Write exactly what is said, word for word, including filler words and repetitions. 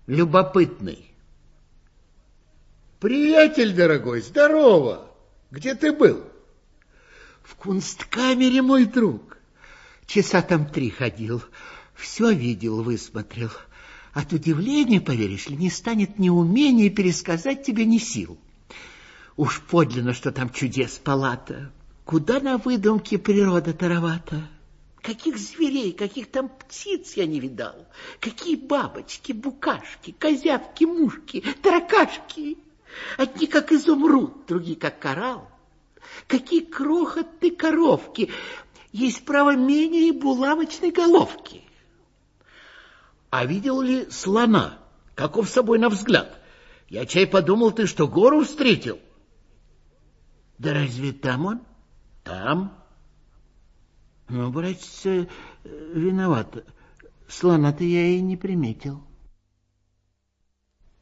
любопытный. Приятель дорогой, здорово. Где ты был? В кунсткамере, мой друг. Часа там три ходил. Все видел, высмотрел. От удивления, поверишь ли, не станет ни умения пересказать тебе, ни сил. Уж подлинно, что там чудес палата. Куда на выдумке природа таровата. Каких зверей, каких там птиц я не видал. Какие бабочки, букашки, козявки, мушки, таракашки. Одни как изумруд, другие как коралл. Какие крохотные коровки. Есть, право, менее булавочной головки. А видел ли слона? Каков с собой на взгляд? Я чай подумал, ты что, гору встретил? Да разве там он? Там. Ну, братец, виноват. Слона-то я и не приметил.